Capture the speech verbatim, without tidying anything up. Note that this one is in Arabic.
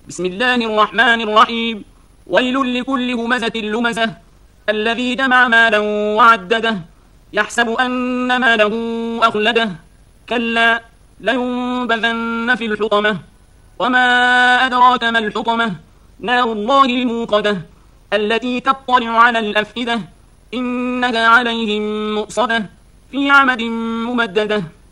بسم الله الرحمن الرحيم. ويل لكل همزة لمزة الذي جمع مالا وعدده يحسب أن ماله أخلده كلا لينبذن في الحطمة وما أدراك ما الحطمة نار الله الموقدة التي تطلع على الأفئدة إنها عليهم مؤصدة في عمد ممددة